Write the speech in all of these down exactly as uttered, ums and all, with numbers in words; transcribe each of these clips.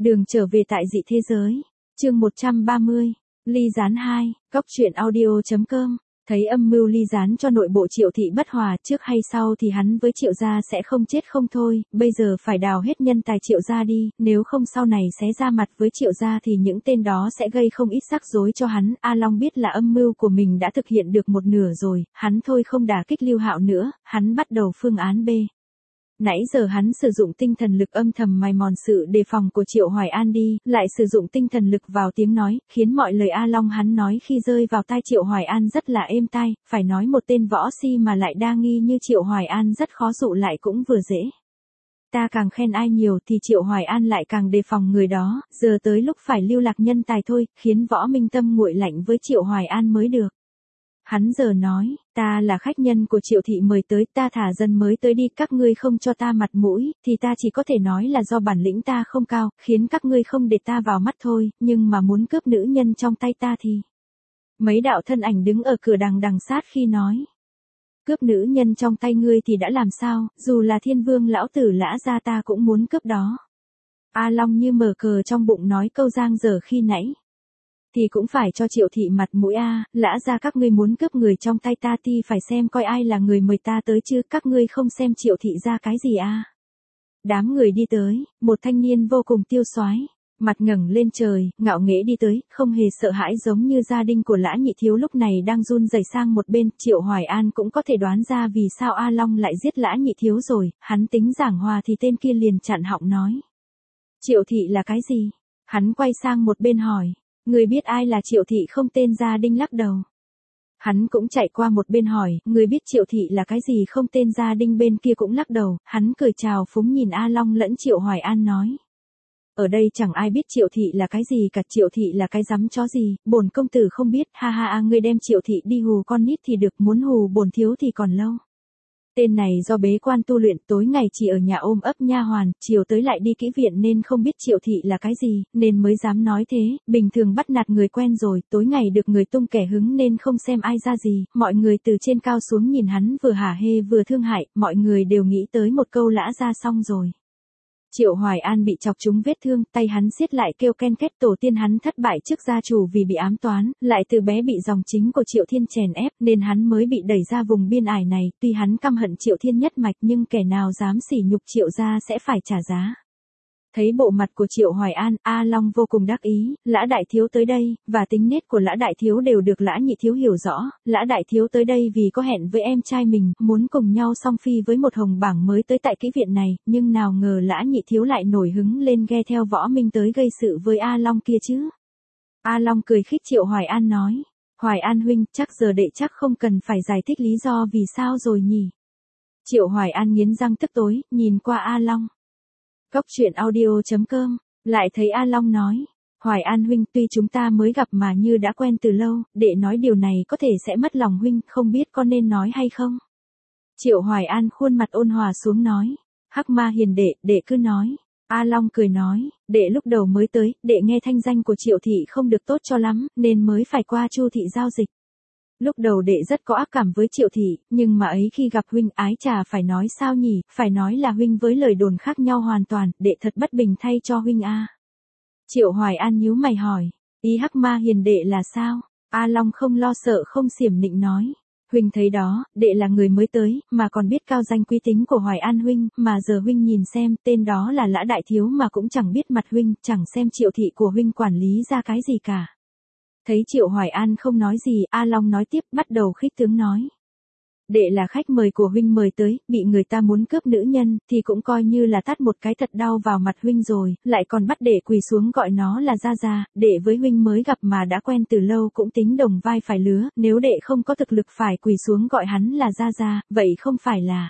Đường trở về tại dị thế giới. Chương một trăm ba mươi. Ly gián hai, Cóc truyện audio chấm com. Thấy âm mưu ly gián cho nội bộ Triệu thị bất hòa, trước hay sau thì hắn với Triệu gia sẽ không chết không thôi, bây giờ phải đào hết nhân tài Triệu gia đi, nếu không sau này xé ra mặt với Triệu gia thì những tên đó sẽ gây không ít rắc rối cho hắn. A Long biết là âm mưu của mình đã thực hiện được một nửa rồi, hắn thôi không đả kích Lưu Hạo nữa, hắn bắt đầu phương án B. Nãy giờ hắn sử dụng tinh thần lực âm thầm mài mòn sự đề phòng của Triệu Hoài An đi, lại sử dụng tinh thần lực vào tiếng nói, khiến mọi lời A Long hắn nói khi rơi vào tai Triệu Hoài An rất là êm tai, phải nói một tên võ si mà lại đa nghi như Triệu Hoài An rất khó dụ lại cũng vừa dễ. Ta càng khen ai nhiều thì Triệu Hoài An lại càng đề phòng người đó, giờ tới lúc phải lưu lạc nhân tài thôi, khiến Võ Minh Tâm nguội lạnh với Triệu Hoài An mới được. Hắn giờ nói, ta là khách nhân của Triệu thị mời tới, ta thả dân mới tới đi, các ngươi không cho ta mặt mũi, thì ta chỉ có thể nói là do bản lĩnh ta không cao, khiến các ngươi không để ta vào mắt thôi, nhưng mà muốn cướp nữ nhân trong tay ta thì... Mấy đạo thân ảnh đứng ở cửa đằng đằng sát khi nói. Cướp nữ nhân trong tay ngươi thì đã làm sao, dù là thiên vương lão tử Lã gia ta cũng muốn cướp đó. A Long như mở cờ trong bụng nói câu giang dở khi nãy. Thì cũng phải cho Triệu thị mặt mũi a, Lã gia các ngươi muốn cướp người trong tay ta thì phải xem coi ai là người mời ta tới chứ, các ngươi không xem Triệu thị ra cái gì a. Đám người đi tới, một thanh niên vô cùng tiêu soái, mặt ngẩng lên trời, ngạo nghễ đi tới, không hề sợ hãi giống như gia đình của Lã Nhị thiếu lúc này đang run rẩy sang một bên. Triệu Hoài An cũng có thể đoán ra vì sao A Long lại giết Lã Nhị thiếu rồi, hắn tính giảng hòa thì tên kia liền chặn họng nói. Triệu thị là cái gì? Hắn quay sang một bên hỏi. Người biết ai là Triệu thị không? Tên gia đình lắc đầu. Hắn cũng chạy qua một bên hỏi, người biết Triệu thị là cái gì không? Tên gia đình bên kia cũng lắc đầu, hắn cười chào phúng nhìn A Long lẫn Triệu Hoài An nói. Ở đây chẳng ai biết Triệu thị là cái gì cả, Triệu thị là cái rắm chó gì, bổn công tử không biết, ha ha a, ngươi đem Triệu thị đi hù con nít thì được, muốn hù bổn thiếu thì còn lâu. Tên này do bế quan tu luyện, tối ngày chỉ ở nhà ôm ấp nha hoàn, chiều tới lại đi kỹ viện nên không biết Triệu thị là cái gì, nên mới dám nói thế, bình thường bắt nạt người quen rồi, tối ngày được người tung kẻ hứng nên không xem ai ra gì, mọi người từ trên cao xuống nhìn hắn vừa hả hê vừa thương hại, mọi người đều nghĩ tới một câu Lã ra xong rồi. Triệu Hoài An bị chọc trúng vết thương, tay hắn siết lại kêu ken két, tổ tiên hắn thất bại trước gia chủ vì bị ám toán, lại từ bé bị dòng chính của Triệu Thiên chèn ép nên hắn mới bị đẩy ra vùng biên ải này, tuy hắn căm hận Triệu Thiên nhất mạch nhưng kẻ nào dám sỉ nhục Triệu gia sẽ phải trả giá. Thấy bộ mặt của Triệu Hoài An, A Long vô cùng đắc ý, Lã đại thiếu tới đây, và tính nết của Lã đại thiếu đều được Lã nhị thiếu hiểu rõ, Lã đại thiếu tới đây vì có hẹn với em trai mình, muốn cùng nhau song phi với một hồng bảng mới tới tại kỹ viện này, nhưng nào ngờ Lã nhị thiếu lại nổi hứng lên ghe theo Võ Minh tới gây sự với A Long kia chứ. A Long cười khích Triệu Hoài An nói, Hoài An huynh, chắc giờ đệ chắc không cần phải giải thích lý do vì sao rồi nhỉ. Triệu Hoài An nghiến răng tức tối, nhìn qua A Long. Cóc truyện audio chấm com, lại thấy A Long nói, Hoài An huynh, tuy chúng ta mới gặp mà như đã quen từ lâu, đệ nói điều này có thể sẽ mất lòng huynh, không biết có nên nói hay không? Triệu Hoài An khuôn mặt ôn hòa xuống nói, Hắc Ma hiền đệ, đệ cứ nói. A Long cười nói, đệ lúc đầu mới tới, đệ nghe thanh danh của Triệu thị không được tốt cho lắm, nên mới phải qua Chu thị giao dịch. Lúc đầu đệ rất có ác cảm với Triệu thị, nhưng mà ấy khi gặp huynh ái chà phải nói sao nhỉ, phải nói là huynh với lời đồn khác nhau hoàn toàn, đệ thật bất bình thay cho huynh a. Triệu Hoài An nhíu mày hỏi, ý Hắc Ma hiền đệ là sao? A Long không lo sợ không xiểm nịnh nói, huynh thấy đó, đệ là người mới tới, mà còn biết cao danh quý tính của Hoài An huynh, mà giờ huynh nhìn xem, tên đó là Lã đại thiếu mà cũng chẳng biết mặt huynh, chẳng xem Triệu thị của huynh quản lý ra cái gì cả. Thấy Triệu Hoài An không nói gì, A Long nói tiếp, bắt đầu khích tướng nói. Đệ là khách mời của huynh mời tới, bị người ta muốn cướp nữ nhân, thì cũng coi như là tát một cái thật đau vào mặt huynh rồi, lại còn bắt đệ quỳ xuống gọi nó là gia gia, đệ với huynh mới gặp mà đã quen từ lâu cũng tính đồng vai phải lứa, nếu đệ không có thực lực phải quỳ xuống gọi hắn là gia gia, vậy không phải là...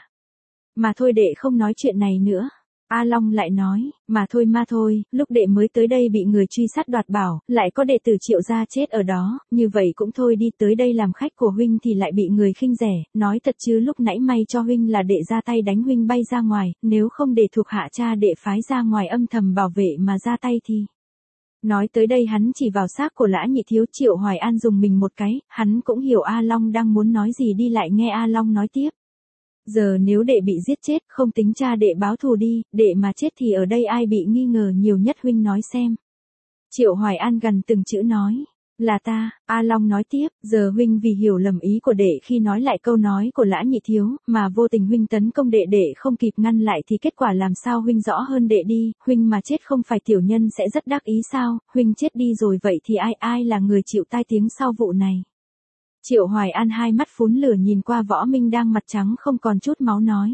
Mà thôi đệ không nói chuyện này nữa. A Long lại nói, mà thôi ma thôi, lúc đệ mới tới đây bị người truy sát đoạt bảo, lại có đệ tử Triệu gia chết ở đó, như vậy cũng thôi đi, tới đây làm khách của huynh thì lại bị người khinh rẻ, nói thật chứ lúc nãy may cho huynh là đệ ra tay đánh huynh bay ra ngoài, nếu không để thuộc hạ cha đệ phái ra ngoài âm thầm bảo vệ mà ra tay thì... Nói tới đây hắn chỉ vào xác của Lã nhị thiếu. Triệu Hoài An dùng mình một cái, hắn cũng hiểu A Long đang muốn nói gì đi lại nghe A Long nói tiếp. Giờ nếu đệ bị giết chết, không tính cha đệ báo thù đi, đệ mà chết thì ở đây ai bị nghi ngờ nhiều nhất huynh nói xem. Triệu Hoài An gần từng chữ nói. Là ta, A Long nói tiếp, giờ huynh vì hiểu lầm ý của đệ khi nói lại câu nói của Lã Nhị Thiếu, mà vô tình huynh tấn công đệ đệ không kịp ngăn lại thì kết quả làm sao huynh rõ hơn đệ đi, huynh mà chết không phải tiểu nhân sẽ rất đắc ý sao, huynh chết đi rồi vậy thì ai ai là người chịu tai tiếng sau vụ này. Triệu Hoài An hai mắt phún lửa nhìn qua Võ Minh đang mặt trắng không còn chút máu nói.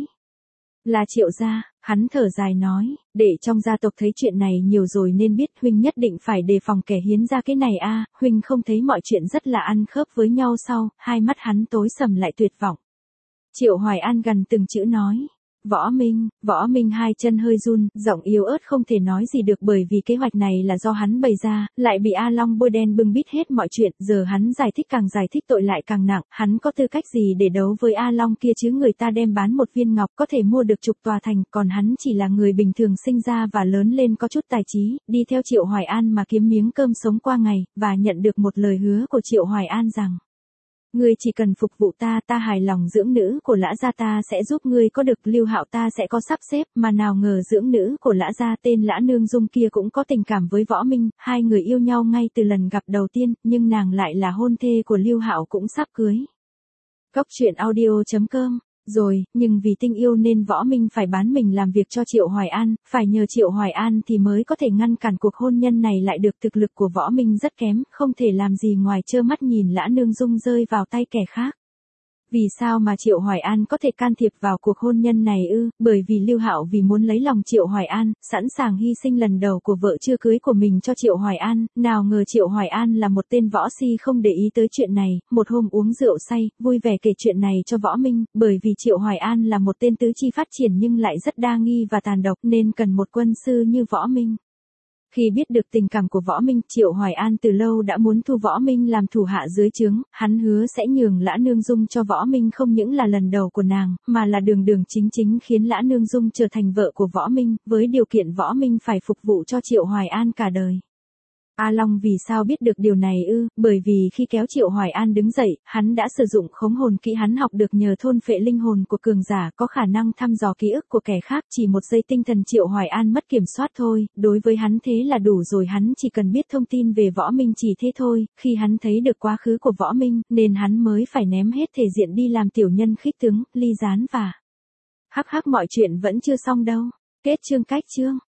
Là Triệu gia, hắn thở dài nói, để trong gia tộc thấy chuyện này nhiều rồi nên biết huynh nhất định phải đề phòng kẻ hiến ra cái này a, huynh không thấy mọi chuyện rất là ăn khớp với nhau sao, hai mắt hắn tối sầm lại tuyệt vọng. Triệu Hoài An gần từng chữ nói. Võ Minh, Võ Minh hai chân hơi run, giọng yếu ớt không thể nói gì được bởi vì kế hoạch này là do hắn bày ra, lại bị A Long bôi đen bưng bít hết mọi chuyện, giờ hắn giải thích càng giải thích tội lại càng nặng, hắn có tư cách gì để đấu với A Long kia chứ, người ta đem bán một viên ngọc có thể mua được chục tòa thành, còn hắn chỉ là người bình thường sinh ra và lớn lên có chút tài trí, đi theo Triệu Hoài An mà kiếm miếng cơm sống qua ngày, và nhận được một lời hứa của Triệu Hoài An rằng. Ngươi chỉ cần phục vụ ta, ta hài lòng dưỡng nữ của Lã gia ta sẽ giúp ngươi có được Lưu Hạo ta sẽ có sắp xếp, mà nào ngờ dưỡng nữ của Lã gia tên Lã Nương Dung kia cũng có tình cảm với Võ Minh, hai người yêu nhau ngay từ lần gặp đầu tiên, nhưng nàng lại là hôn thê của Lưu Hạo cũng sắp cưới. Cốc truyện audio chấm com. Rồi, nhưng vì tình yêu nên Võ Minh phải bán mình làm việc cho Triệu Hoài An, phải nhờ Triệu Hoài An thì mới có thể ngăn cản cuộc hôn nhân này lại được, thực lực của Võ Minh rất kém, không thể làm gì ngoài trơ mắt nhìn Lã Nương Dung rơi vào tay kẻ khác. Vì sao mà Triệu Hoài An có thể can thiệp vào cuộc hôn nhân này ư? Bởi vì Lưu Hạo vì muốn lấy lòng Triệu Hoài An, sẵn sàng hy sinh lần đầu của vợ chưa cưới của mình cho Triệu Hoài An, nào ngờ Triệu Hoài An là một tên võ si không để ý tới chuyện này, một hôm uống rượu say, vui vẻ kể chuyện này cho Võ Minh, bởi vì Triệu Hoài An là một tên tứ chi phát triển nhưng lại rất đa nghi và tàn độc nên cần một quân sư như Võ Minh. Khi biết được tình cảm của Võ Minh, Triệu Hoài An từ lâu đã muốn thu Võ Minh làm thủ hạ dưới trướng, hắn hứa sẽ nhường Lã Nương Dung cho Võ Minh không những là lần đầu của nàng, mà là đường đường chính chính khiến Lã Nương Dung trở thành vợ của Võ Minh, với điều kiện Võ Minh phải phục vụ cho Triệu Hoài An cả đời. A Long vì sao biết được điều này ư? Bởi vì khi kéo Triệu Hoài An đứng dậy, hắn đã sử dụng khống hồn kỹ hắn học được nhờ thôn phệ linh hồn của cường giả có khả năng thăm dò ký ức của kẻ khác, chỉ một giây tinh thần Triệu Hoài An mất kiểm soát thôi, đối với hắn thế là đủ rồi, hắn chỉ cần biết thông tin về Võ Minh chỉ thế thôi, khi hắn thấy được quá khứ của Võ Minh, nên hắn mới phải ném hết thể diện đi làm tiểu nhân khích tướng, ly gián và... Hắc hắc mọi chuyện vẫn chưa xong đâu. Kết chương cách chương.